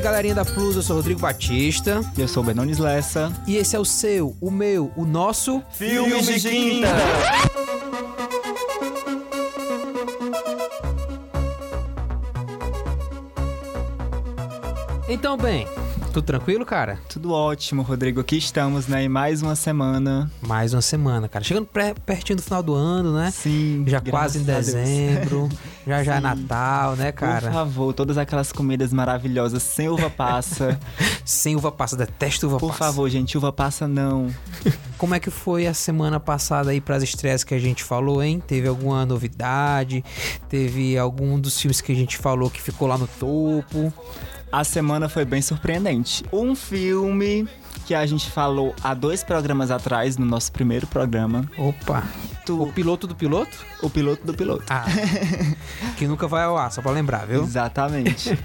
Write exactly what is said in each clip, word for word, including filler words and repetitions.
galerinha da Plus, eu sou o Rodrigo Batista. E eu sou o Benones Lessa. E esse é o seu, o meu, o nosso... Filmes de Quinta! Então, bem, tudo tranquilo, cara? Tudo ótimo, Rodrigo. Aqui estamos, né? Em mais uma semana. Mais uma semana, cara. Chegando pré- pertinho do final do ano, né? Sim. Já quase em dezembro. Já já é Sim. Natal, né, cara? Por favor, todas aquelas comidas maravilhosas sem uva passa. Sem uva passa, detesto uva Por passa. Por favor, gente, uva passa não. Como é que foi a semana passada aí pras estreias que a gente falou, hein? Teve alguma novidade? Teve algum dos filmes que a gente falou que ficou lá no topo? A semana foi bem surpreendente. Um filme que a gente falou há dois programas atrás, no nosso primeiro programa. Opa! Tu... O piloto do piloto? O piloto do piloto. Ah, que nunca vai ao ar, só pra lembrar, viu? Exatamente.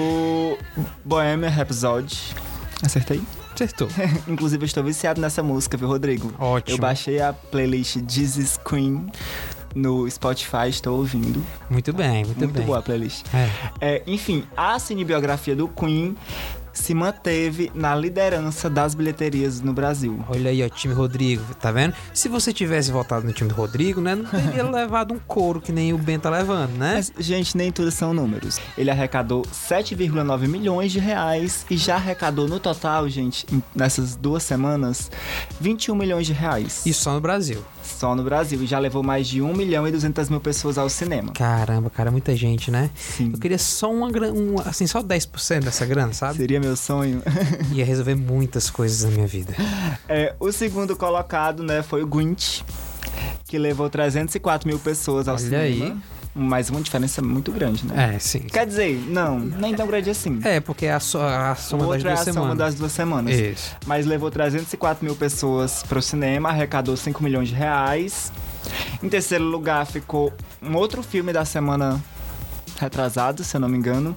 O Bohemian Rhapsody. Acertei? Acertou. Inclusive, eu estou viciado nessa música, viu, Rodrigo? Ótimo. Eu baixei a playlist This Is Queen no Spotify, estou ouvindo. Muito bem, muito, muito bem. Muito boa a playlist. É. É, enfim, a cinebiografia do Queen se manteve na liderança das bilheterias no Brasil. Olha aí, ó, time Rodrigo, tá vendo? Se você tivesse votado no time do Rodrigo, né, não teria levado um couro que nem o Ben tá levando, né? Mas, gente, nem tudo são números. Ele arrecadou sete vírgula nove milhões de reais e já arrecadou no total, gente, nessas duas semanas, vinte e um milhões de reais. Isso só no Brasil. Só no Brasil. E já levou mais de um milhão e duzentas mil pessoas ao cinema. Caramba, cara, muita gente, né? Sim. Eu queria só uma grana, um, assim, só dez por cento dessa grana, sabe? Seria meu sonho. Ia resolver muitas coisas na minha vida. É, o segundo colocado, né, foi o Grinch, que levou trezentas e quatro mil pessoas ao Olha cinema. aí. Mas uma diferença muito grande, né? É, sim. Quer dizer, não, nem tão grande assim. É, porque é a, so, a soma o das outro é duas a semanas. soma das duas semanas. Isso. Mas levou trezentas e quatro mil pessoas pro cinema, arrecadou cinco milhões de reais. Em terceiro lugar ficou um outro filme da semana retrasada, se eu não me engano.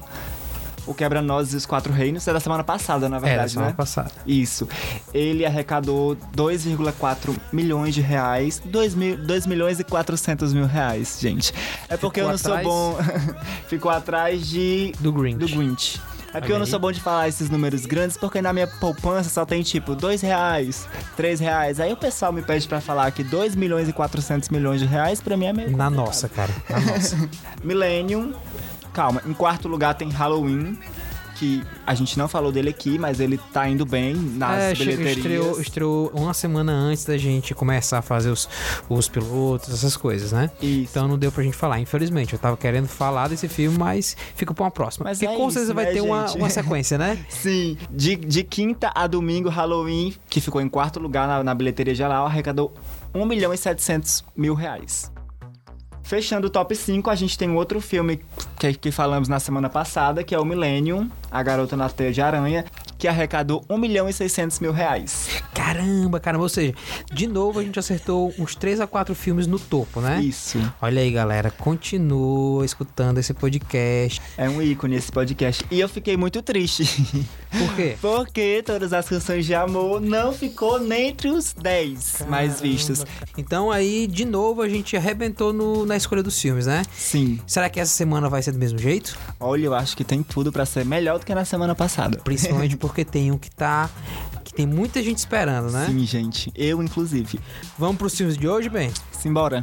O Quebra-Nozes e os Quatro Reinos. É da semana passada, na verdade, é, da semana né? passada. Isso. Ele arrecadou dois vírgula quatro milhões de reais. dois milhões e quatrocentos mil reais, gente. É porque Ficou eu não atrás... sou bom... Ficou atrás de... Do Grinch. Do Grinch. É porque Olha eu não aí. sou bom de falar esses números grandes, porque na minha poupança só tem tipo dois reais, três reais. Aí o pessoal me pede pra falar que dois milhões e quatrocentos milhões de reais, pra mim é meio Na complicado. nossa, cara. Na nossa. Millennium. Calma, em quarto lugar tem Halloween, que a gente não falou dele aqui, mas ele tá indo bem nas é, bilheterias. Estreou, estreou uma semana antes da gente começar a fazer os, os pilotos, essas coisas, né? Isso. Então não deu pra gente falar, infelizmente. Eu tava querendo falar desse filme, mas fica pra uma próxima. Mas Porque é com isso, certeza vai né, ter uma, gente? uma sequência, né? Sim, de, de quinta a domingo, Halloween, que ficou em quarto lugar na, na bilheteria geral, arrecadou um milhão e setecentos mil reais. Fechando o top cinco, a gente tem um outro filme que, que falamos na semana passada, que é o Millennium, A Garota na Teia de Aranha, que arrecadou um milhão e seiscentos mil reais. Caramba, caramba. Ou seja, de novo a gente acertou uns três a quatro filmes no topo, né? Isso. Olha aí, galera. Continua escutando esse podcast. É um ícone esse podcast. E eu fiquei muito triste. Por quê? Porque Todas as Canções de Amor não ficou nem entre os dez Caramba, mais vistos. Então aí, de novo, a gente arrebentou no, na escolha dos filmes, né? Sim. Será que essa semana vai ser do mesmo jeito? Olha, eu acho que tem tudo pra ser melhor do que na semana passada. Principalmente porque tem um que tá... que tem muita gente esperando, né? Sim, gente. Eu, inclusive. Vamos pros filmes de hoje, bem? Simbora.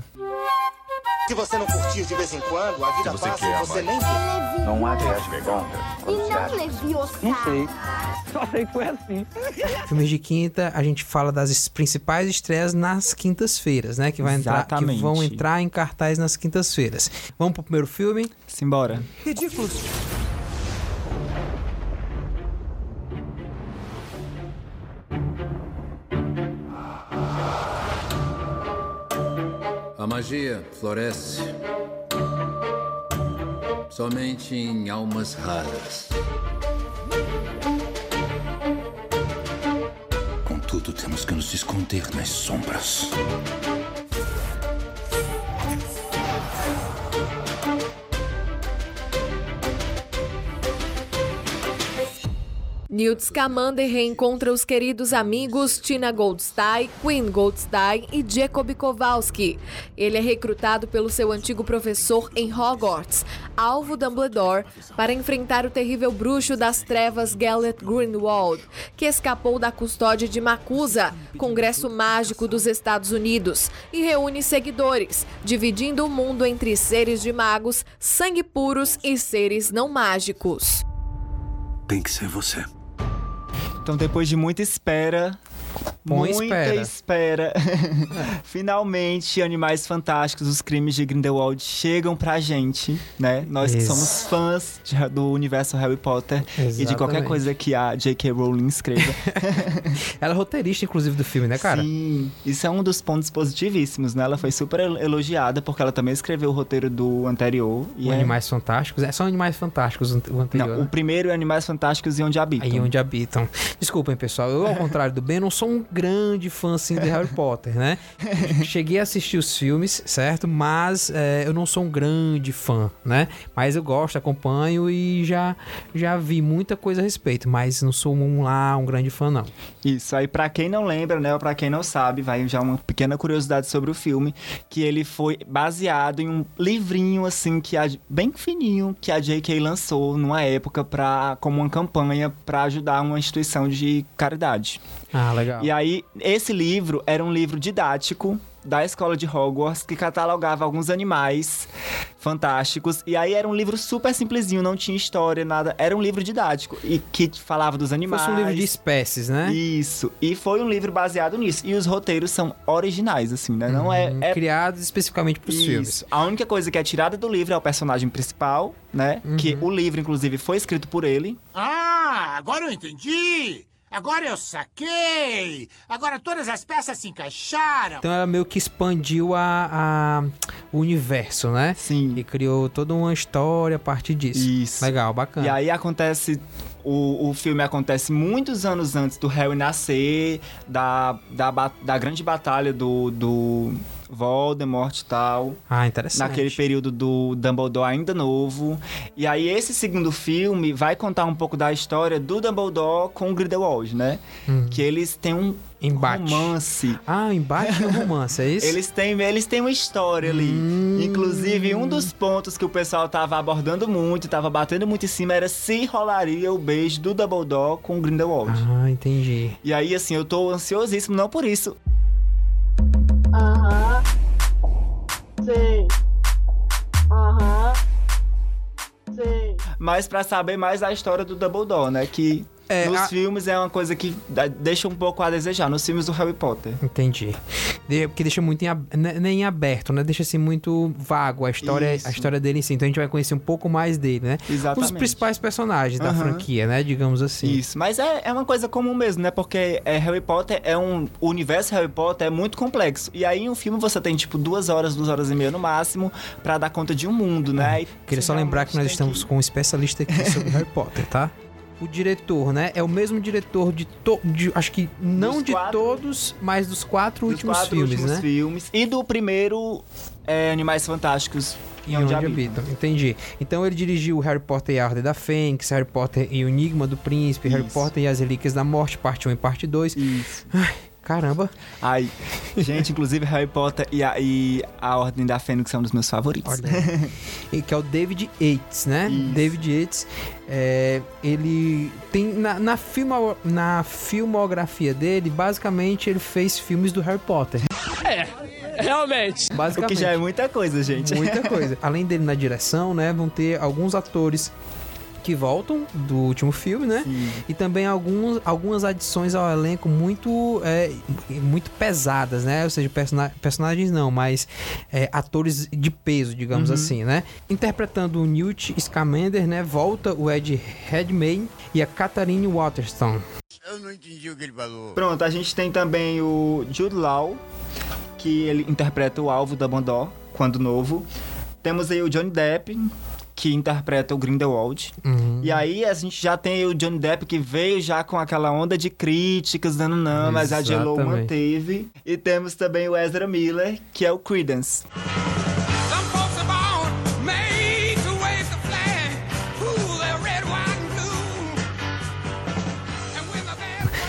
Se você não curtir de vez em quando, a vida você passa quer, e você mãe. nem vê. Não há viagem contra. E não Leviosa. Não sei. Só sei que foi assim. Filmes de quinta, a gente fala das principais estreias nas quintas-feiras, né? Que, vai entrar, que Exatamente. vão entrar em cartaz nas quintas-feiras. Vamos pro primeiro filme? Simbora. Ridículos. A magia floresce somente em almas raras. Contudo, temos que nos esconder nas sombras. Newt Scamander reencontra os queridos amigos Tina Goldstein, Quinn Goldstein e Jacob Kowalski. Ele é recrutado pelo seu antigo professor em Hogwarts, alvo Dumbledore, para enfrentar o terrível bruxo das trevas Gellert Grindelwald, que escapou da custódia de Macusa, Congresso Mágico dos Estados Unidos, e reúne seguidores, dividindo o mundo entre seres de magos, sangue puros e seres não mágicos. Tem que ser você. Então, depois de muita espera, Bom, muita espera, espera finalmente, Animais Fantásticos, os crimes de Grindelwald chegam pra gente, né? Nós que Isso. somos fãs de, do universo Harry Potter Exatamente. e de qualquer coisa que a J K. Rowling escreva. Ela é roteirista, inclusive, do filme, né, cara? Sim, isso é um dos pontos positivíssimos, né? Ela foi super elogiada, porque ela também escreveu o roteiro do anterior. E O é... Animais Fantásticos. É só Animais Fantásticos o anterior. Não, né? o primeiro é Animais Fantásticos e Onde Habitam. Aí onde habitam. Desculpem, pessoal. Eu, ao contrário do Ben, não sou um grande fã, assim, de Harry Potter, né? Cheguei a assistir os filmes, certo? Mas é, eu não sou um grande fã, né? Mas eu gosto, acompanho e já, já vi muita coisa a respeito. Mas não sou um lá, um grande fã, não. Isso, aí pra quem não lembra, né, ou pra quem não sabe, vai já uma pequena curiosidade sobre o filme, que ele foi baseado em um livrinho, assim, que a, bem fininho, que a J K lançou numa época pra, como uma campanha pra ajudar uma instituição de caridade. Ah, legal. E aí, esse livro era um livro didático da escola de Hogwarts, que catalogava alguns animais fantásticos. E aí era um livro super simplesinho, não tinha história, nada. Era um livro didático e que falava dos animais. Fosse um livro de espécies, né? Isso. E foi um livro baseado nisso. E os roteiros são originais, assim, né? Não é... Hum, é... Criados especificamente pros Isso. filmes. A única coisa que é tirada do livro é o personagem principal, né? Uhum. Que o livro, inclusive, foi escrito por ele. Ah, agora eu entendi! Agora eu saquei! Agora todas as peças se encaixaram! Então ela meio que expandiu a, a- o universo, né? Sim. E criou toda uma história a partir disso. Isso. Legal, bacana. E aí acontece... O, o filme acontece muitos anos antes do Harry nascer, da, da, ba- da grande batalha do, do Voldemort e tal. Ah, interessante. Naquele período do Dumbledore ainda novo. E aí esse segundo filme vai contar um pouco da história do Dumbledore com o Grindelwald, né? Que eles têm um Embate. romance. Ah, embate e romance, é isso? Eles têm, eles têm uma história ali. Hum. Inclusive, um dos pontos que o pessoal tava abordando muito, tava batendo muito em cima, era se rolaria o beijo do Dumbledore com o Grindelwald. Ah, entendi. E aí, assim, eu tô ansiosíssimo, não por isso. Aham. Sei. Aham. Sei. Mas pra saber mais da história do Dumbledore, né? Que É, nos a- filmes é uma coisa que dá- deixa um pouco a desejar. Nos filmes do Harry Potter. Entendi. De- porque deixa muito em, ab- ne- nem em aberto, né? Deixa assim muito vago a história, Isso. a história dele em si. Então a gente vai conhecer um pouco mais dele, né? Exatamente. Os principais personagens da Aham. franquia, né? Digamos assim. Isso, mas é, é uma coisa comum mesmo, né? Porque é, Harry Potter é um... O universo Harry Potter é muito complexo. E aí, em um filme, você tem, tipo, duas horas, duas horas e meia no máximo, pra dar conta de um mundo, né? E Queria você só lembrar que nós realmente tem estamos com um especialista aqui sobre Harry Potter, tá? O diretor, né? É o mesmo diretor de, to de acho que não Dos de quatro- todos, mas dos quatro dos últimos quatro filmes, últimos né? filmes. E do primeiro é, Animais Fantásticos E onde habitam. Entendi. Então ele dirigiu Harry Potter e a Ordem da Fênix, Harry Potter e o Enigma do Príncipe, Harry Isso. Potter e as Relíquias da Morte, parte um e parte dois. Isso. Caramba. Ai, gente, inclusive Harry Potter e a, e a Ordem da Fênix são um dos meus favoritos. Olha aí. E que é o David Yates, né? Isso. David Yates, é, ele tem na, na, filmo, na filmografia dele, basicamente ele fez filmes do Harry Potter. Realmente. O Basicamente. que já é muita coisa, gente. Muita coisa. Além dele na direção, né, vão ter alguns atores que voltam do último filme, né? Sim. E também alguns, algumas adições ao elenco muito, é, muito pesadas, né? Ou seja, persona- personagens não, mas é, atores de peso, digamos assim, né? Interpretando o Newt Scamander, né? Volta o Ed Redmayne e a Catherine Waterston. Eu não entendi o que ele falou. Pronto, a gente tem também o Jude Law, que ele interpreta o alvo da Dumbledore, quando novo. Temos aí o Johnny Depp, que interpreta o Grindelwald. Uhum. E aí a gente já tem o Johnny Depp, que veio já com aquela onda de críticas, dando não, mas a J Lo Exatamente. manteve. E temos também o Ezra Miller, que é o Credence. Some folks are born made to wave the flag. Ooh, they're red, white, and blue.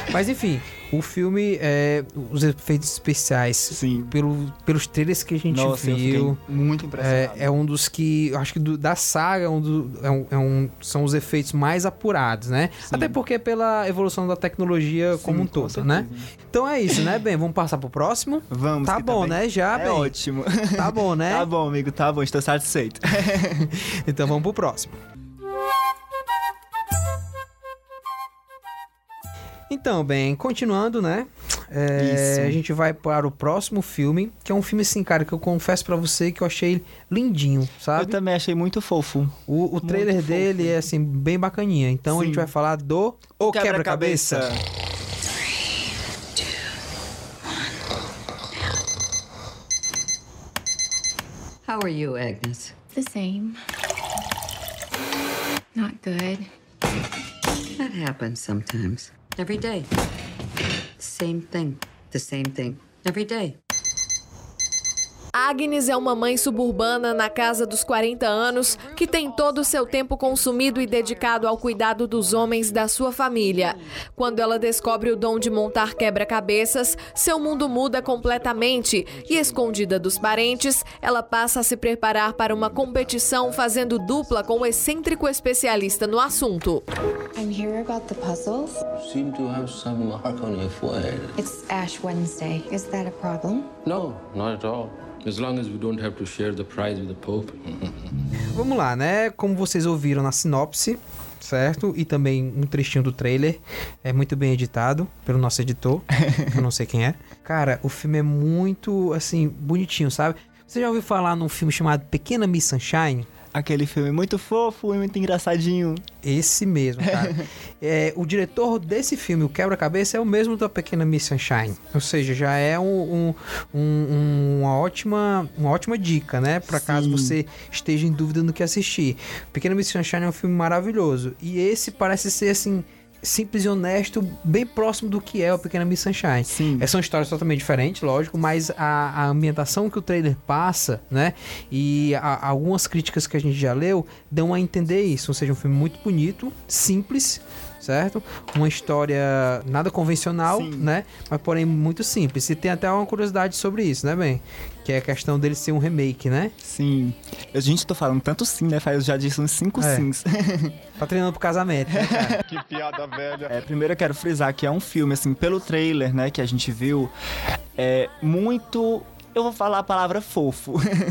Mas enfim, o filme, é, os efeitos especiais, Sim. Pelo, pelos trailers que a gente Nossa, eu viu, fiquei muito impressionado. é, é um dos que, eu acho que do, da saga, é um do, é um, é um, são os efeitos mais apurados, né? Sim. Até porque é pela evolução da tecnologia Sim, como um com todo, certeza. né? Então é isso, né, Ben? Vamos passar pro próximo? Vamos. Tá que bom, também né? Já, É Ben? ótimo. Tá bom, né? Tá bom, amigo, tá bom, estou satisfeito. Então vamos pro próximo. Então, bem, continuando, né? É, Isso. a gente vai para o próximo filme, que é um filme assim, cara, que eu confesso pra você que eu achei lindinho, Eu sabe? também achei muito fofo. O, o trailer muito dele fofo. é assim, bem bacaninha. Então a Sim. gente vai falar do O Quebra-Cabeça. How are you, Agnes? The same. Not good. That happens sometimes. Every day. Same thing. The same thing. Every day. Agnes é uma mãe suburbana na casa dos quarenta anos que tem todo o seu tempo consumido e dedicado ao cuidado dos homens da sua família. Quando ela descobre o dom de montar quebra-cabeças, seu mundo muda completamente e, escondida dos parentes, ela passa a se preparar para uma competição fazendo dupla com o excêntrico especialista no assunto. I'm here about the puzzles. You seem to have some mark on your forehead. It's Ash Wednesday. Is that a problem? No, not at all. As long as we don't have to share the prize with the Pope. Vamos lá, né? Como vocês ouviram na sinopse, certo? E também um trechinho do trailer. É muito bem editado pelo nosso editor, que eu não sei quem é. Cara, o filme é muito, assim, bonitinho, sabe? Você já ouviu falar num filme chamado Pequena Miss Sunshine? Aquele filme muito fofo e muito engraçadinho. Esse mesmo, cara. é, o diretor desse filme, O Quebra-Cabeça, é o mesmo da Pequena Miss Sunshine. Ou seja, já é um, um, um, uma, ótima, uma ótima dica, né? Pra caso você esteja em dúvida no que assistir. Pequena Miss Sunshine é um filme maravilhoso. E esse parece ser, assim, simples e honesto, bem próximo do que é o Pequena Miss Sunshine. Sim. São histórias totalmente diferentes, lógico, mas a, a ambientação que o trailer passa, né, e a, algumas críticas que a gente já leu, dão a entender isso. Ou seja, um filme muito bonito, simples, certo? Uma história nada convencional, Sim. né, mas porém muito simples. E tem até uma curiosidade sobre isso, né, Ben? Que é a questão dele ser um remake, né? Sim. Eu, gente, tô falando tanto sim, né? Eu já disse uns cinco É. sims. Tá treinando pro casamento, né, cara? Que piada velha. É, primeiro eu quero frisar que é um filme, assim, pelo trailer, né, que a gente viu, é muito... Eu vou falar a palavra fofo,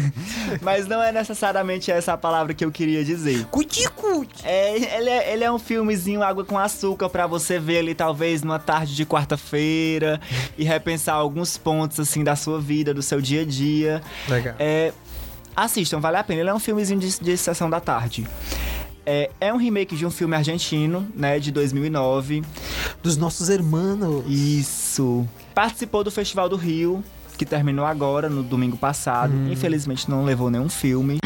mas não é necessariamente essa a palavra que eu queria dizer. Cuti-cuti! É, ele, é, ele é um filmezinho água com açúcar pra você ver ali, talvez, numa tarde de quarta-feira e repensar alguns pontos, assim, da sua vida, do seu dia a dia. Legal. É, assistam, vale a pena. Ele é um filmezinho de, de sessão da tarde. É, é um remake de um filme argentino, né, de dois mil e nove. Dos nossos hermanos. Isso. Participou do Festival do Rio, que terminou agora, no domingo passado. Hum. Infelizmente não levou nenhum filme,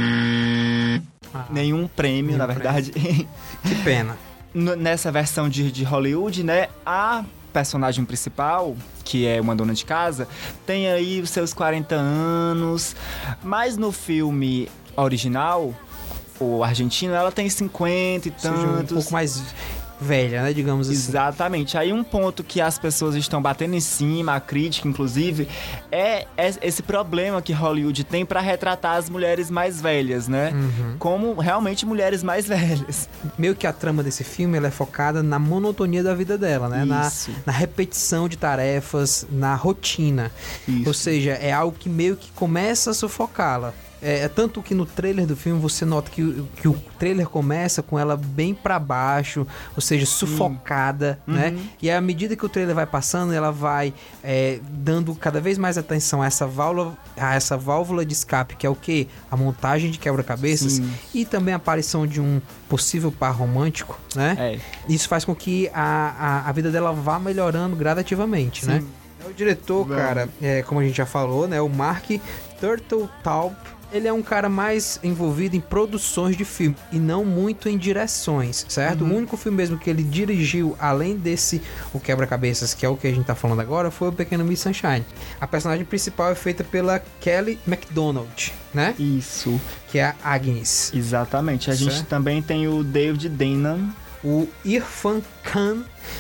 Ah, nenhum prêmio, nenhum na verdade. que pena. N- Nessa versão de, de Hollywood, né, a personagem principal, que é uma dona de casa, tem aí os seus quarenta anos, mas no filme original, o argentino, ela tem cinquenta e Seja um tantos. pouco mais velha, né, digamos assim. Exatamente. Aí um ponto que as pessoas estão batendo em cima, a crítica, inclusive, é esse problema que Hollywood tem pra retratar as mulheres mais velhas, né? Uhum. Como realmente mulheres mais velhas. Meio que a trama desse filme, ela é focada na monotonia da vida dela, né? Na, Isso. na repetição de tarefas, na rotina. Isso. Ou seja, é algo que meio que começa a sufocá-la. É, é tanto que no trailer do filme você nota que, o- que o trailer começa com ela bem pra baixo, ou seja, sufocada, né? E à medida que o trailer vai passando, ela vai é, dando cada vez mais atenção a essa válvula, a essa válvula de escape, que é o quê? A montagem de quebra-cabeças Sim. e também a aparição de um possível par romântico, né? É. Isso faz com que a, a, a vida dela vá melhorando gradativamente, né? O diretor, Vamos. cara, é, como a gente já falou, né? O Mark Turteltaub, ele é um cara mais envolvido em produções de filme e não muito em direções, certo? Uhum. O único filme mesmo que ele dirigiu, além desse O Quebra-Cabeças, que é o que a gente tá falando agora, foi o Pequeno Miss Sunshine. A personagem principal é feita pela Kelly MacDonald, né? Isso. Que é a Agnes. Exatamente. A gente Certo. também tem o David Denham. O Irfan Khan,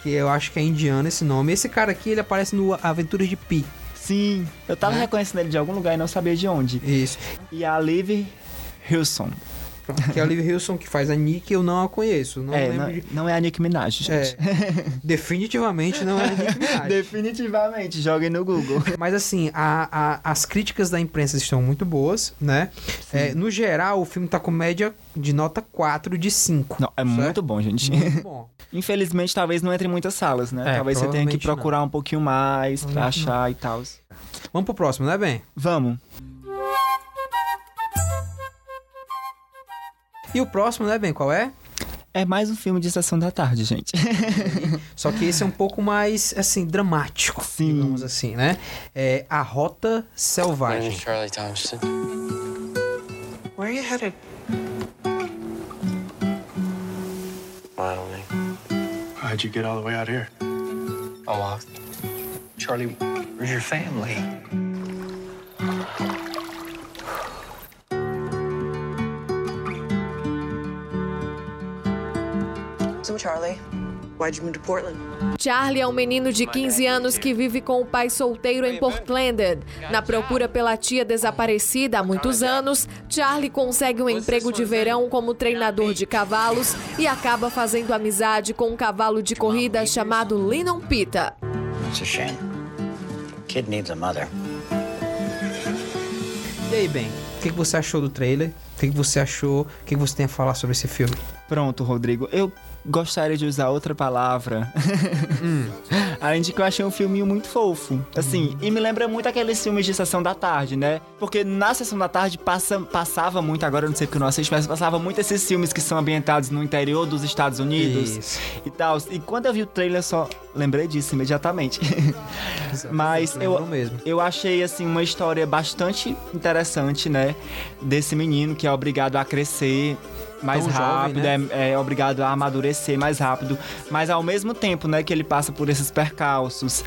que eu acho que é indiano esse nome. Esse cara aqui, ele aparece no Aventuras de Pi. Sim, eu tava é. reconhecendo ele de algum lugar e não sabia de onde. Isso. E a Liv Hilson. Que é a Liv Hilson que faz a Nick, eu não a conheço. Não, é, lembro não, de... não é a Nicki Minaj, gente. É, definitivamente não é a Nicki Minaj. Definitivamente, joguem no Google. Mas assim, a, a, as críticas da imprensa estão muito boas, né? É, no geral, o filme tá com média de nota quatro de cinco. Não, é certo? Muito bom, gente. Muito bom. Infelizmente, talvez não entre em muitas salas, né? É, talvez você tenha que procurar não. um pouquinho mais pra não. achar e tal. Vamos pro próximo, né, Ben? Vamos. E o próximo, né, Ben? Qual é? É mais um filme de Sessão da Tarde, gente. Só que esse é um pouco mais, assim, dramático. Sim. Digamos assim, né? É A Rota Selvagem. Charlie Thompson. Where are you headed? Wyoming. How'd you get all the way out here? I walked. Charlie, where's your family? So, Charlie, why'd you move to Portland? Charlie é um menino de quinze anos que vive com o pai solteiro em Portland. Na procura pela tia desaparecida há muitos anos, Charlie consegue um emprego de verão como treinador de cavalos e acaba fazendo amizade com um cavalo de corrida chamado Lennon Pita. It's a shame. Kid needs a mother. E aí, Ben, o que, que você achou do trailer? O que, que você achou? O que, que você tem a falar sobre esse filme? Pronto, Rodrigo. Eu gostaria de usar outra palavra. hum. Além de que eu achei um filminho muito fofo. Assim, hum. e me lembra muito aqueles filmes de Sessão da Tarde, né? Porque na Sessão da Tarde passa, passava muito, agora eu não sei porque eu não assisto, mas passava muito esses filmes que são ambientados no interior dos Estados Unidos. Isso. E tal. E quando eu vi o trailer, só lembrei disso imediatamente. Mas eu, mesmo. eu achei, assim, uma história bastante interessante, né? Desse menino que é obrigado a crescer mais Tão rápido, jovem, né? é, é obrigado a amadurecer mais rápido, mas ao mesmo tempo, né, que ele passa por esses percalços,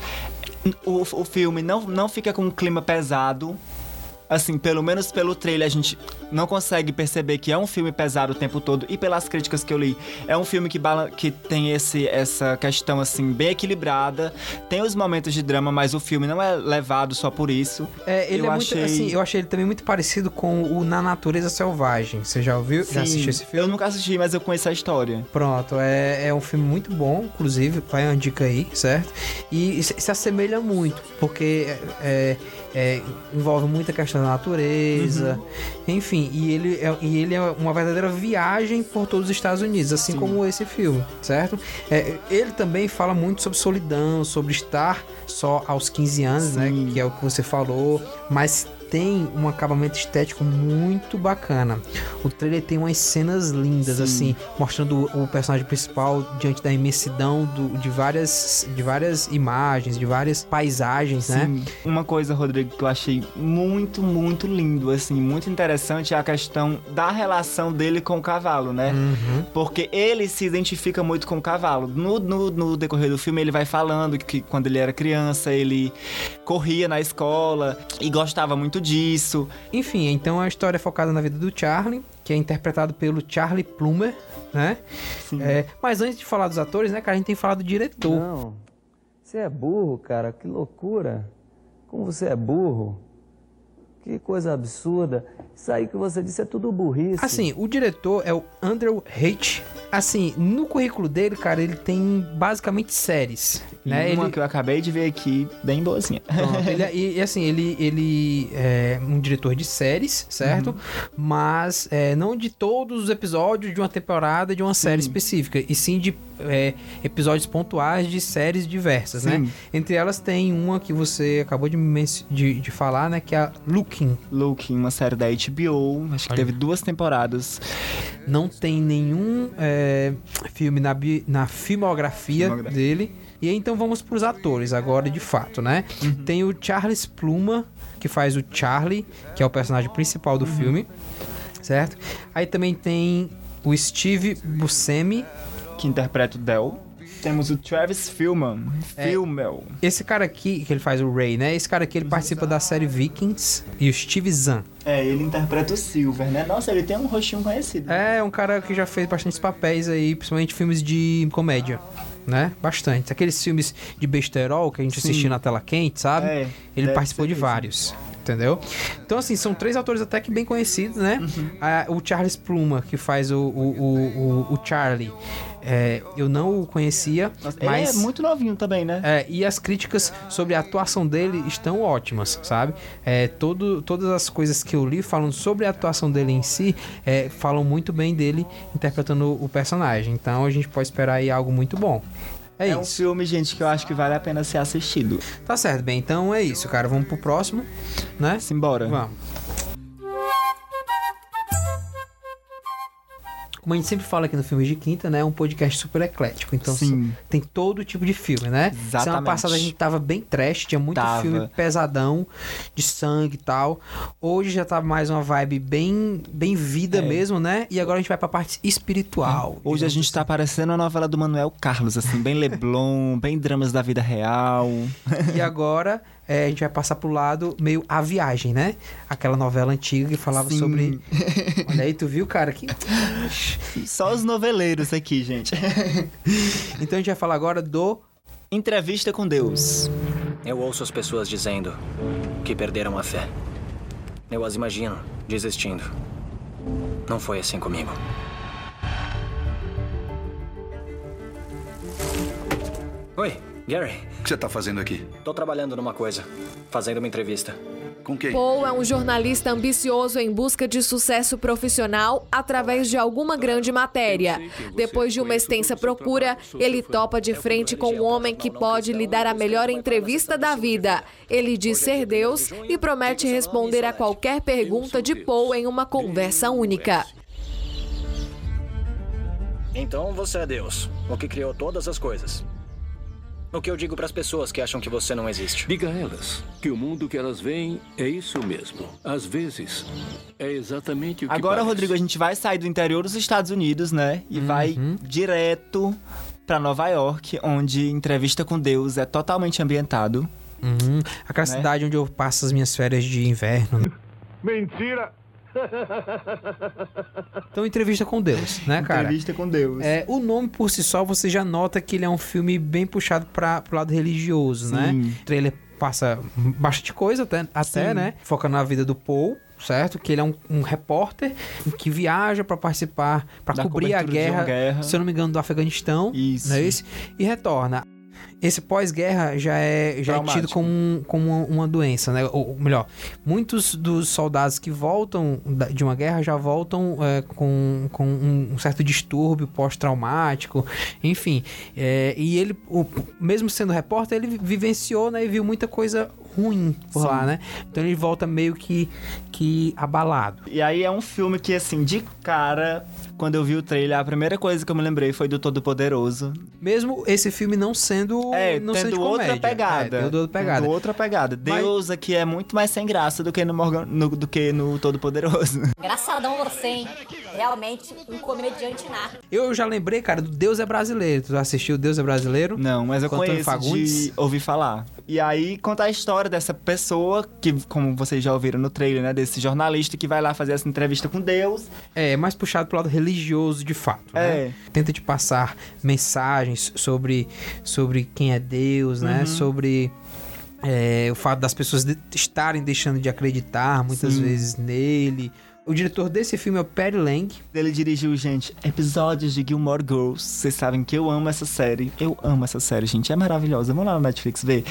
o, o filme não, não fica com um clima pesado. Assim, pelo menos pelo trailer, a gente não consegue perceber que é um filme pesado o tempo todo. E pelas críticas que eu li, é um filme que, bala, que tem esse, essa questão, assim, bem equilibrada. Tem os momentos de drama, mas o filme não é levado só por isso. É, ele eu é achei... muito, assim, eu achei ele também muito parecido com o Na Natureza Selvagem. Você já ouviu? Sim, já assistiu esse filme? Eu nunca assisti, mas eu conheço a história. Pronto, é, é um filme muito bom, inclusive, vai uma dica aí, certo? E se, se assemelha muito, porque é, é, envolve muita questão da natureza, uhum. enfim, e ele, é, e ele é uma verdadeira viagem por todos os Estados Unidos, assim Sim. como esse filme, certo? É, ele também fala muito sobre solidão, sobre estar só aos quinze anos, Sim. né, que é o que você falou, mas tem um acabamento estético muito bacana. O trailer tem umas cenas lindas, Sim. assim, mostrando o, o personagem principal diante da imensidão do, de, várias, de várias imagens, de várias paisagens, Sim. né? Uma coisa, Rodrigo, que eu achei muito, muito lindo, assim, muito interessante é a questão da relação dele com o cavalo, né? Uhum. Porque ele se identifica muito com o cavalo. No, no, no decorrer do filme, ele vai falando que quando ele era criança, ele corria na escola e gostava muito disso. Enfim, então a história é focada na vida do Charlie, que é interpretado pelo Charlie Plummer, né? É, mas antes de falar dos atores, né, cara, a gente tem que falar do diretor. Não, você é burro, cara, que loucura. Como você é burro. Que coisa absurda. Isso aí que você disse é tudo burrice. Assim, o diretor é o Andrew H. Assim, no currículo dele, cara, ele tem basicamente séries, né? Uma ele... que eu acabei de ver aqui, bem boazinha. Pronto, ele, e, e assim, ele, ele é um diretor de séries, certo? Uhum. Mas é, não de todos os episódios de uma temporada de uma sim. série específica, e sim de é, episódios pontuais de séries diversas, sim. né? Entre elas tem uma que você acabou de, de, de falar, né? Que é a Looking. Looking, uma série da H B O, acho que Olha. teve duas temporadas. Não tem nenhum é, filme na, bi, na filmografia, filmografia dele. E então vamos para os atores agora, de fato, né? Uhum. Tem o Charles Plummer, que faz o Charlie, que é o personagem principal do uhum. filme, certo? Aí também tem o Steve Buscemi, que interpreta o Del. Temos o Travis Fimmel. É, Fimmel. Esse cara aqui, que ele faz o Ray, né? Esse cara aqui, ele participa da série Vikings. E o Steve Zahn. É, ele interpreta o Silver, né? Nossa, ele tem um rostinho conhecido. É, um cara que já fez bastantes papéis aí, principalmente filmes de comédia. né? Bastante. Aqueles filmes de besterol que a gente Sim. assistiu na tela quente, sabe? É, Ele deve participou ser de mesmo. vários. Entendeu? Então, assim, são três atores até que bem conhecidos, né? Uhum. Ah, o Charles Pluma, que faz o, o, o, o, o Charlie, é, eu não o conhecia, Nossa, mas... Ele é muito novinho também, né? É, e as críticas sobre a atuação dele estão ótimas, sabe? É, todo, todas as coisas que eu li falando sobre a atuação dele em si, é, falam muito bem dele interpretando o personagem. Então, a gente pode esperar aí algo muito bom. É, É isso. um filme, gente, que eu acho que vale a pena ser assistido. Tá certo, bem. Então é isso, cara. Vamos pro próximo, né? Simbora. Vamos. Como a gente sempre fala aqui no Filmes de Quinta, né? É um podcast super eclético. Então Sim. tem todo tipo de filme, né? Exatamente. Semana passada a gente tava bem trash, tinha muito Tava. filme pesadão, de sangue e tal. Hoje já tá mais uma vibe bem, bem vida É. mesmo, né? E agora a gente vai pra parte espiritual. Hoje a gente tá parecendo a novela do Manuel Carlos, assim, bem Leblon, bem dramas da vida real. E agora é, a gente vai passar pro lado meio A Viagem, né? Aquela novela antiga que falava Sim. sobre... Olha aí, tu viu, cara? Que... Só os noveleiros aqui, gente. Então a gente vai falar agora do... Entrevista com Deus. Eu ouço as pessoas dizendo que perderam a fé. Eu as imagino desistindo. Não foi assim comigo. Oi, Gary. O que você tá fazendo aqui? Tô trabalhando numa coisa. Fazendo uma entrevista. Com quem? Paul é um jornalista ambicioso em busca de sucesso profissional através de alguma grande matéria. Depois de uma extensa procura, ele topa de frente com um homem que pode lhe dar a melhor entrevista da vida. Ele diz ser Deus e promete responder a qualquer pergunta de Paul em uma conversa única. Então você é Deus, o que criou todas as coisas. O que eu digo para as pessoas que acham que você não existe? Diga a elas que o mundo que elas veem é isso mesmo. Às vezes, é exatamente o que Agora, parece. Rodrigo, a gente vai sair do interior dos Estados Unidos, né? E vai direto pra Nova York, onde Entrevista com Deus é totalmente ambientado. Uhum. Aquela Né? cidade onde eu passo as minhas férias de inverno. Né? Mentira! Então, Entrevista com Deus, né, cara? Entrevista com Deus. É, o nome por si só, você já nota que ele é um filme bem puxado para pro lado religioso, Sim. né? O trailer passa bastante coisa até, até Sim. né? Foca na vida do Paul, certo? Que ele é um, um repórter que viaja para participar, para Da cobrir a cobertura de uma guerra, guerra. se eu não me engano, do Afeganistão. Isso. Não é isso? E retorna. Esse pós-guerra já é, já é Traumático. tido como, um- como uma doença, né? Ou melhor, muitos dos soldados que voltam da- de uma guerra já voltam é, com, com um, um certo distúrbio pós-traumático, enfim. É, e ele, o- mesmo sendo repórter, ele vivenciou, né? E viu muita coisa ruim por Sim. lá, né? Então ele volta meio que, que abalado. E aí é um filme que, assim, de cara, quando eu vi o trailer, a primeira coisa que eu me lembrei foi do Todo-Poderoso. Mesmo esse filme não sendo, É, não sendo tendo de outra comédia. pegada. É, tendo outra pegada. Tendo outra pegada. Deus aqui é muito mais sem graça do que no, Morgan, no, do que no Todo-Poderoso. Engraçadão você, hein? Realmente um comediante nato. Eu já lembrei, cara, do Deus é Brasileiro. Tu assistiu Deus é Brasileiro? Não, mas eu Com Antônio conheço Fagundes? de ouvir falar. E aí conta a história dessa pessoa que, como vocês já ouviram no trailer, né? Desse jornalista que vai lá fazer essa entrevista com Deus. É, mais puxado pro lado religioso, de fato, É. né? Tenta te passar mensagens sobre, sobre quem é Deus, né? Uhum. Sobre é, o fato das pessoas de- estarem deixando de acreditar muitas Sim. vezes nele. O diretor desse filme é o Perry Lang. Ele dirigiu, gente, episódios de Gilmore Girls. Vocês sabem que eu amo essa série. Eu amo essa série, gente. É maravilhosa. Vamos lá no Netflix ver.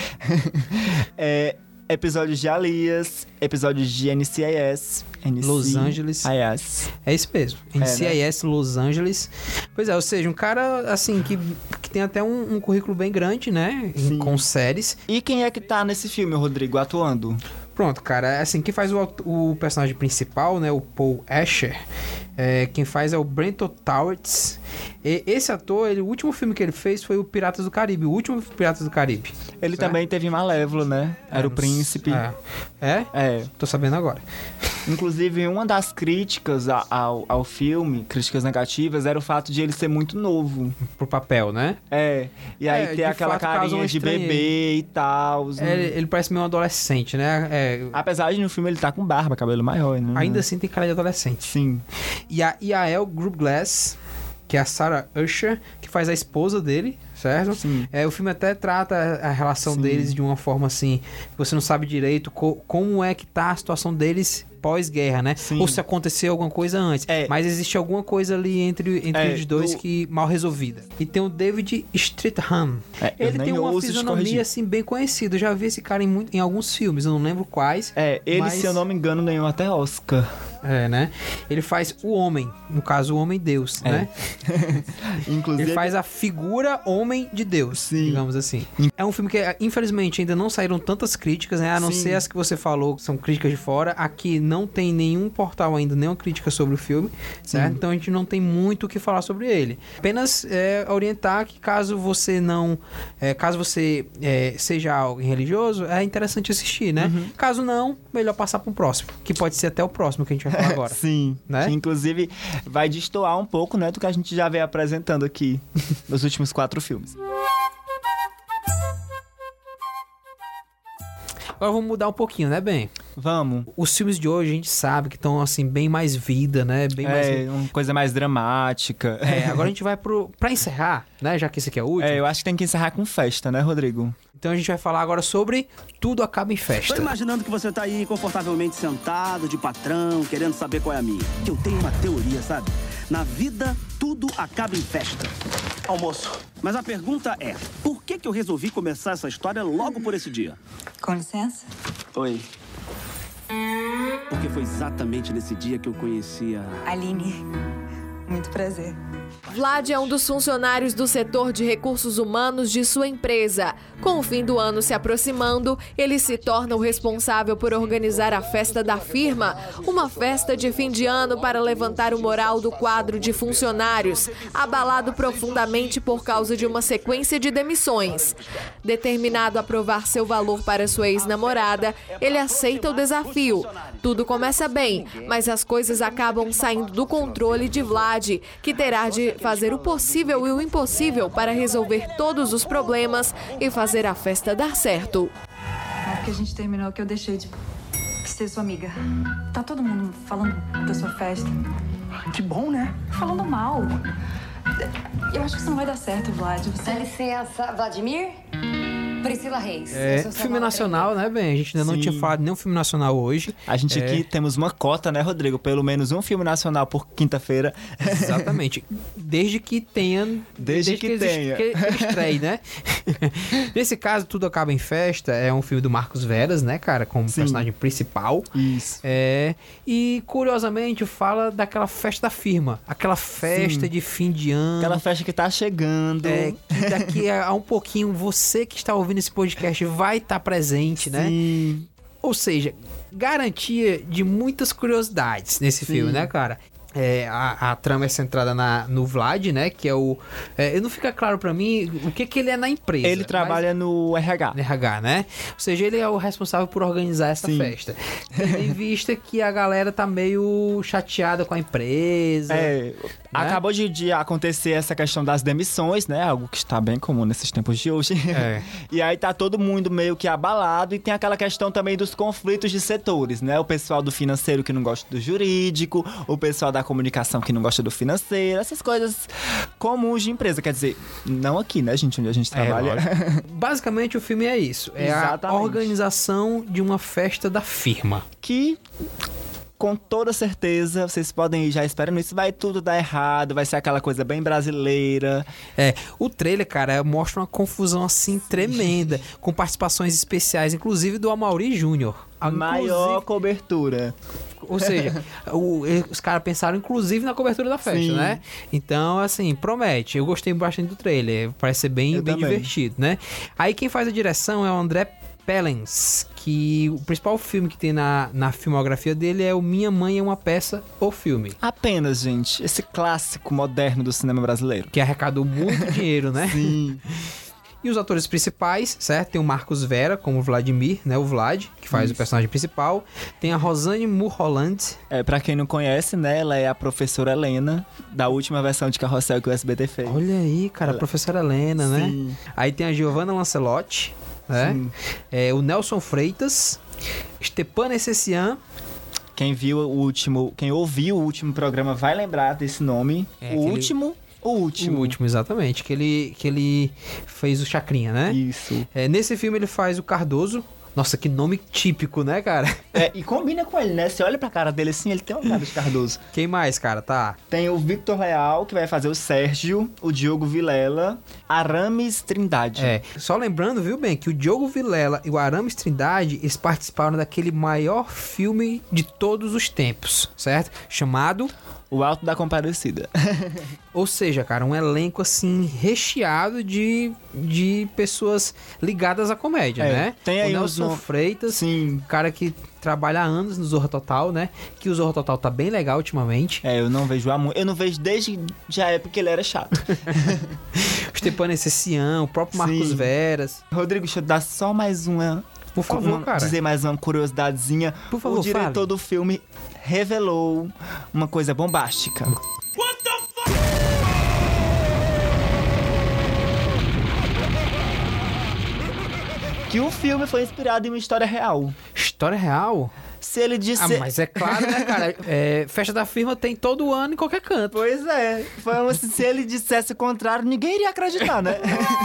é, episódios de Alias, episódios de N C I S. N C Los Angeles. I S. É isso mesmo. É, N C I S Los Angeles. Pois é, ou seja, um cara, assim, que, que tem até um, um currículo bem grande, né? Em- com séries. E quem é que tá nesse filme, Rodrigo, atuando? Pronto, cara, assim, quem faz o, aut- o personagem principal, né, o Paul Asher, é, quem faz é o Brenton Tarrant. E esse ator, ele, o último filme que ele fez foi o Piratas do Caribe, o último Piratas do Caribe. Ele certo? também teve Malévolo, né? Era É, o príncipe. É? É? É. Tô sabendo agora. Inclusive, uma das críticas a- ao, ao filme, críticas negativas, era o fato de ele ser muito novo. Pro papel, né? É. E aí É, ter de aquela fato, causa carinha uma de estranheza. bebê e tal. É, ele, ele parece meio um adolescente, né? É, Apesar de no filme ele tá com barba, cabelo maior, né? ainda assim tem cara de adolescente. Sim. E a Yael Grubglass, que é a Sarah Usher, que faz a esposa dele, certo? Sim. É, o filme até trata a relação Sim. deles de uma forma assim, que você não sabe direito co- como é que tá a situação deles pós-guerra, né? Sim. Ou se aconteceu alguma coisa antes. É. Mas existe alguma coisa ali entre, entre é, os dois eu... que mal resolvida. E tem o David Strathairn. É, ele tem uma fisionomia assim bem conhecida. Eu já vi esse cara em, muito, em alguns filmes, eu não lembro quais. É, ele, mas... se eu não me engano, ganhou até Oscar. É, né? Ele faz o homem, no caso o homem-deus, é. né? Inclusive... Ele faz a figura homem de Deus, Sim. digamos assim. É um filme que, infelizmente, ainda não saíram tantas críticas, né? A não Sim. ser as que você falou, que são críticas de fora. Aqui não tem nenhum portal ainda, nenhuma crítica sobre o filme, certo? Sim. Então a gente não tem muito o que falar sobre ele. Apenas é, orientar que caso você não... É, caso você é, seja alguém religioso, é interessante assistir, né? Uhum. Caso não, melhor passar para o próximo, que pode ser até o próximo que a gente vai falar agora. Sim, né? Que inclusive vai destoar um pouco, né, do que a gente já vem apresentando aqui nos últimos quatro filmes. Agora vamos mudar um pouquinho, né, Ben? Vamos. Os filmes de hoje a gente sabe que estão, assim, bem mais vida, né? Bem é, mais... uma coisa mais dramática. É, agora a gente vai pro... Pra encerrar, né, já que esse aqui é o último. É, eu acho que tem que encerrar com festa, né, Rodrigo? Então a gente vai falar agora sobre Tudo Acaba em Festa. Tô imaginando que você tá aí confortavelmente sentado, de patrão, querendo saber qual é a minha. Eu tenho uma teoria, sabe? Na vida, tudo acaba em festa. Almoço. Mas a pergunta é, por que que eu resolvi começar essa história logo por esse dia? Com licença. Oi. Porque foi exatamente nesse dia que eu conheci a... Aline. Muito prazer. Vlad é um dos funcionários do setor de recursos humanos de sua empresa. Com o fim do ano se aproximando, ele se torna o responsável por organizar a festa da firma, uma festa de fim de ano para levantar o moral do quadro de funcionários, abalado profundamente por causa de uma sequência de demissões. Determinado a provar seu valor para sua ex-namorada, ele aceita o desafio. Tudo começa bem, mas as coisas acabam saindo do controle de Vlad, que terá de fazer o possível e o impossível para resolver todos os problemas e fazer a festa dar certo. É porque a gente terminou que eu deixei de ser sua amiga. Tá todo mundo falando da sua festa. Que bom, né? Falando mal. Eu acho que isso não vai dar certo, Vlad. Você... Dá licença, Vladimir? Priscila Reis. É, filme nacional, né, Ben? A gente ainda Sim. não tinha falado nenhum filme nacional hoje. A gente é... aqui temos uma cota, né, Rodrigo? Pelo menos um filme nacional por quinta-feira. Exatamente. Desde que tenha... Desde, desde que, que tenha. Que, que estreie, né? Nesse caso, Tudo Acaba em Festa é um filme do Marcos Veras, né, cara? Como Sim. personagem principal. Isso. É, e, curiosamente, fala daquela festa da firma. Aquela festa Sim. de fim de ano. Aquela festa que tá chegando. É, que daqui a, a um pouquinho, você que está ouvindo nesse podcast vai estar tá presente, né? Sim. Ou seja, garantia de muitas curiosidades nesse Sim. filme, né, cara? É, a, a trama é centrada na, no Vlad, né? Que é o... É, não fica claro pra mim o que que ele é na empresa. Ele trabalha mas, no R H. No R H, né? Ou seja, ele é o responsável por organizar essa Sim. festa. Tendo em vista que a galera tá meio chateada com a empresa. É, né? Acabou de, de acontecer essa questão das demissões, né? Algo que está bem comum nesses tempos de hoje. É. E aí tá todo mundo meio que abalado. E tem aquela questão também dos conflitos de setores, né? O pessoal do financeiro que não gosta do jurídico, o pessoal da comunicação que não gosta do financeiro, essas coisas comuns de empresa. Quer dizer, não aqui, né, gente? Onde a gente trabalha. É, basicamente, o filme é isso. É Exatamente. A organização de uma festa da firma. Que... com toda certeza, vocês podem ir já esperando isso, vai tudo dar errado, vai ser aquela coisa bem brasileira. É, o trailer, cara, mostra uma confusão assim tremenda, com participações especiais, inclusive do Amaury Júnior. Maior cobertura. Ou seja, o, os caras pensaram inclusive na cobertura da festa, Sim. né? Então, assim, promete. Eu gostei bastante do trailer, parece ser bem, bem divertido, né? Aí quem faz a direção é o André Pellens, que o principal filme que tem na, na filmografia dele é o Minha Mãe é uma Peça, o filme. Apenas, gente, esse clássico moderno do cinema brasileiro. Que arrecadou muito dinheiro, né? Sim. E os atores principais, certo? Tem o Marcos Vera, como Vladimir, né? O Vlad, que faz Isso. o personagem principal. Tem a Rosane Mulholland. É, pra quem não conhece, né? Ela é a professora Helena, da última versão de Carrossel que o S B T fez. Olha aí, cara, ela... a professora Helena, Sim. né? Aí tem a Giovanna Lancelotti, né? É, o Nelson Freitas, Stepan Essessian. Quem viu o último, quem ouviu o último programa vai lembrar desse nome. É, o último... O último. O último, exatamente. Que ele, que ele fez o Chacrinha, né? Isso. É, nesse filme ele faz o Cardoso. Nossa, que nome típico, né, cara? É, e combina com ele, né? Você olha pra cara dele assim, ele tem uma cara de Cardoso. Quem mais, cara? Tá. Tem o Victor Leal, que vai fazer o Sérgio, o Diogo Vilela, Arames Trindade. É, só lembrando, viu, bem, que o Diogo Vilela e o Arames Trindade, eles participaram daquele maior filme de todos os tempos, certo? Chamado... O Alto da Compadecida. Ou seja, cara, um elenco, assim, recheado de, de pessoas ligadas à comédia, é, né? Tem aí o Nelson no... Freitas, Sim. cara que trabalha há anos no Zorra Total, né? Que o Zorra Total tá bem legal ultimamente. É, eu não vejo há muito. Eu não vejo desde já a época que ele era chato. O Stepan Essessian, o próprio Marcos Sim. Veras. Rodrigo, deixa eu dar só mais uma... Por favor, uma, cara. Dizer mais uma curiosidadezinha. Por favor, o diretor fale. do filme revelou uma coisa bombástica. What the fuck? Que o filme foi inspirado em uma história real. História real? Se ele disse... Ah, mas é claro, né, cara? É, festa da firma tem todo ano em qualquer canto. Pois é. Foi uma, se ele dissesse o contrário, ninguém iria acreditar, né?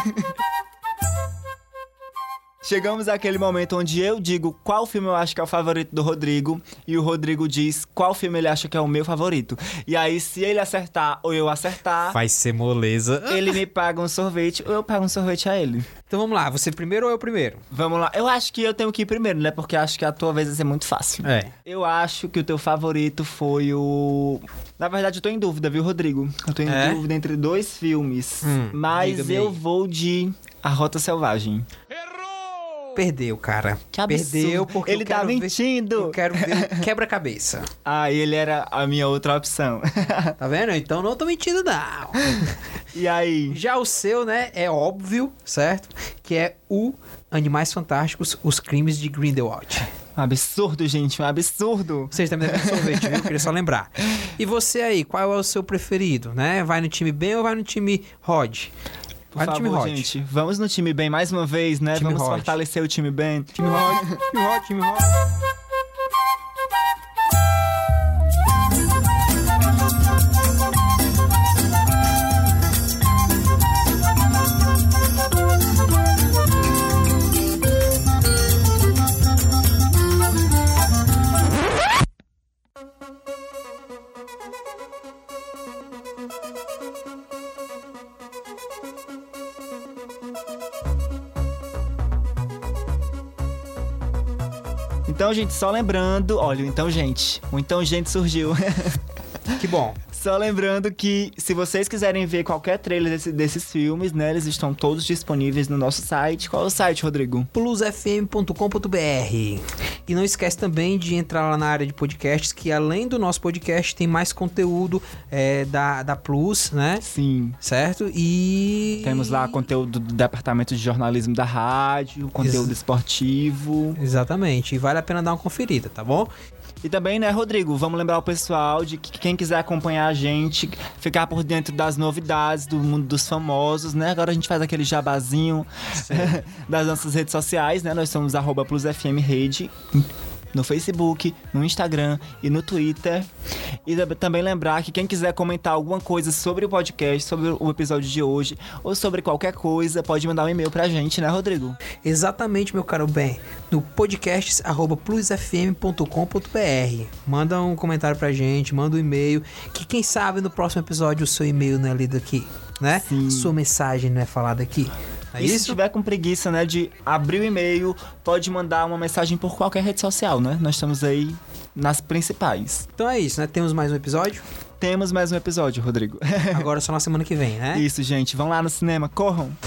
Chegamos àquele momento onde eu digo qual filme eu acho que é o favorito do Rodrigo e o Rodrigo diz qual filme ele acha que é o meu favorito. E aí, se ele acertar ou eu acertar... Vai ser moleza. Ele me paga um sorvete ou eu pago um sorvete a ele. Então vamos lá, você primeiro ou eu primeiro? Vamos lá. Eu acho que eu tenho que ir primeiro, né? Porque acho que a tua vez vai ser muito fácil. É. Eu acho que o teu favorito foi o... Na verdade, eu tô em dúvida, viu, Rodrigo? Eu tô em é? dúvida entre dois filmes. Hum, mas eu aí. vou de A Rota Selvagem. Perdeu, cara. Que absurdo. Perdeu porque ele eu tá quero mentindo. Ver, eu quero ver o quebra-cabeça. Ah, ele era a minha outra opção. Tá vendo? Então não tô mentindo, não. E aí? Já o seu, né, é óbvio, certo? Que é o Animais Fantásticos, Os Crimes de Grindelwald. Um absurdo, gente, um absurdo. Vocês também devem sorvete, viu? Queria só lembrar. E você aí, qual é o seu preferido, né? Vai no time Ben ou vai no time Rod? Por Vai favor, no time Rod. gente, vamos no time bem mais uma vez, né? Time vamos Rod. fortalecer o time bem. Time Rod, time Rod, time Rod. Então, gente, só lembrando... Olha, o Então Gente. O Então Gente surgiu. Que bom. Só lembrando que, se vocês quiserem ver qualquer trailer desse, desses filmes, né? Eles estão todos disponíveis no nosso site. Qual é o site, Rodrigo? plus f m ponto com ponto b r. E não esquece também de entrar lá na área de podcasts, que além do nosso podcast, tem mais conteúdo é, da, da Plus, né? Sim. Certo? E... Temos lá conteúdo do departamento de jornalismo da rádio, conteúdo Ex- esportivo. Exatamente. E vale a pena dar uma conferida, tá bom? E também, né, Rodrigo, vamos lembrar o pessoal de que quem quiser acompanhar a gente, ficar por dentro das novidades do mundo dos famosos, né? Agora a gente faz aquele jabazinho das nossas redes sociais, né? Nós somos arroba Plus F M Rede no Facebook, no Instagram e no Twitter. E também lembrar que quem quiser comentar alguma coisa sobre o podcast, sobre o episódio de hoje, ou sobre qualquer coisa, pode mandar um e-mail pra gente, né, Rodrigo? Exatamente, meu caro Ben. No podcasts arroba plus f m ponto com ponto b r. Manda um comentário pra gente, manda um e-mail, que quem sabe no próximo episódio o seu e-mail não é lido aqui, né? Sim. Sua mensagem não é falada aqui. É e isso? se tiver com preguiça, né, de abrir o e-mail, pode mandar uma mensagem por qualquer rede social, né? Nós estamos aí nas principais. Então é isso, né? Temos mais um episódio? Temos mais um episódio, Rodrigo. Agora só na semana que vem, né? Isso, gente. Vão lá no cinema, corram!